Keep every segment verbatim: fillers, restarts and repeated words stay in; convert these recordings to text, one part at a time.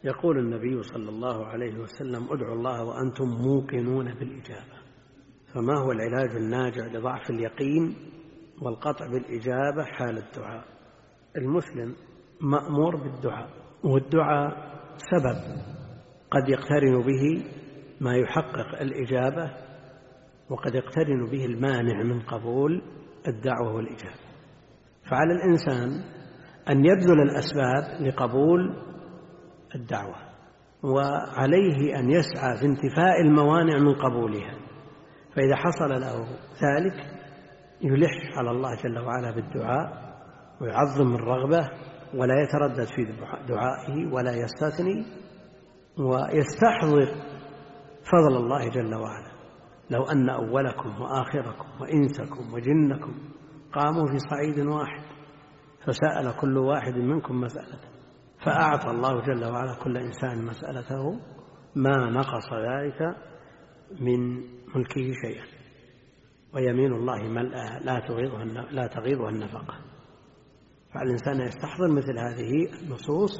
يقول النبي صلى الله عليه وسلم: ادعوا الله وأنتم موقنون بالإجابة. فما هو العلاج الناجع لضعف اليقين والقطع بالإجابة حال الدعاء؟ المسلم مأمور بالدعاء، والدعاء سبب قد يقترن به ما يحقق الإجابة، وقد يقترن به المانع من قبول الدعوة والإجابة. فعلى الإنسان أن يبذل الأسباب لقبول الدعوة، وعليه أن يسعى في انتفاء الموانع من قبولها. فإذا حصل له ذلك يلح على الله جل وعلا بالدعاء، ويعظم الرغبة ولا يتردد في دعائه ولا يستثني، ويستحضر فضل الله جل وعلا. لو أن أولكم وآخركم وإنسكم وجنكم قاموا في صعيد واحد فسأل كل واحد منكم مسألته، فأعطى الله جل وعلا كل إنسان مسألته، ما نقص ذلك من ملكه شيئا، ويمين الله ملأها لا تغيضها النفقة. فالإنسان يستحضر مثل هذه النصوص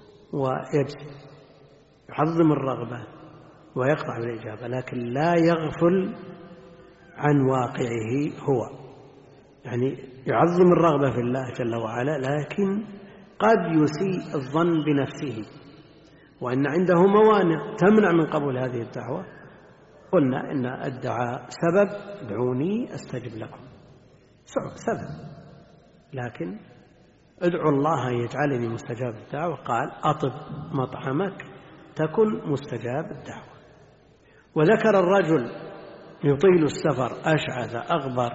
ويعظم الرغبة ويقطع بالإجابة، لكن لا يغفل عن واقعه هو، يعني يعظم الرغبة في الله جل وعلا، لكن قد يسيء الظن بنفسه وأن عنده موانع تمنع من قبول هذه الدعوة. قلنا إن الدعاء سبب، ادعوني أستجب لكم، سبب، لكن ادعوا الله يجعلني مستجاب الدعوة. قال: أطب مطعمك تكن مستجاب الدعوة. وذكر الرجل يطيل السفر أشعث أغبر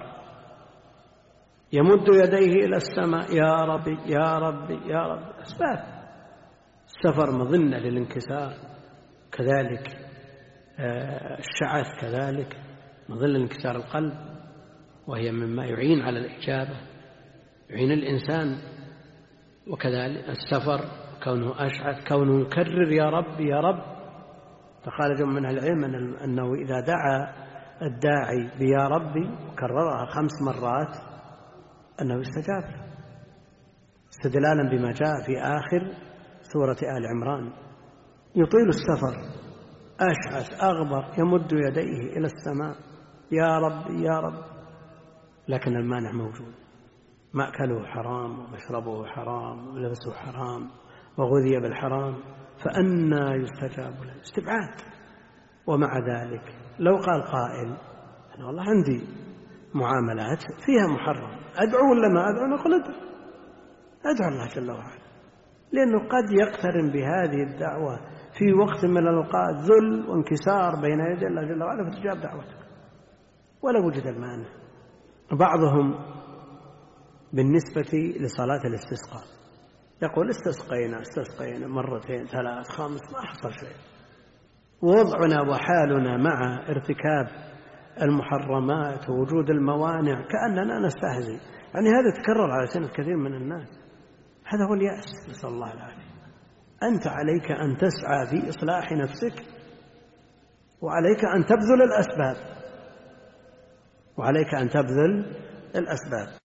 يمد يديه إلى السماء: يا ربي يا ربي يا ربي. أسباب السفر مظنة للانكسار، كذلك الشعث كذلك مظنة لانكسار القلب، وهي مما يعين على الإجابة، يعين الإنسان. وكذلك السفر كونه أشعث، كونه يكرر يا رب يا رب. فقال جمع من العلم أنه إذا دعا الداعي بيا ربي وكررها خمس مرات أنه يستجاب له، استدلالا بما جاء في آخر سورة آل عمران: يطيل السفر أشعث أغبر يمد يديه إلى السماء يا رب يا رب، لكن المانع موجود، مأكله حرام ومشربه حرام ولبسه حرام وغذي بالحرام، فأنى يستجاب له؟ استبعاد. ومع ذلك لو قال قائل: أنا والله عندي معاملات فيها محرم، أدعو ولا ما أدعو؟ نقول أدعو، أدعو الله جل وعلا، لأنه قد يقترن بهذه الدعوة في وقت من الأوقات ذل وانكسار بين يدي الله جل وعلا فتجاب دعوتك ولا وجد المانع. بعضهم بالنسبة لصلاة الاستسقاء يقول: استسقينا استسقينا مرتين ثلاث خمس ما حصل شيء. ووضعنا وحالنا مع ارتكاب المحرمات ووجود الموانع كأننا نستهزئ، يعني هذا تكرر على سنة كثير من الناس. هذا هو اليأس، نسأل الله العافية. أنت عليك أن تسعى في إصلاح نفسك، وعليك أن تبذل الأسباب، وعليك أن تبذل الأسباب.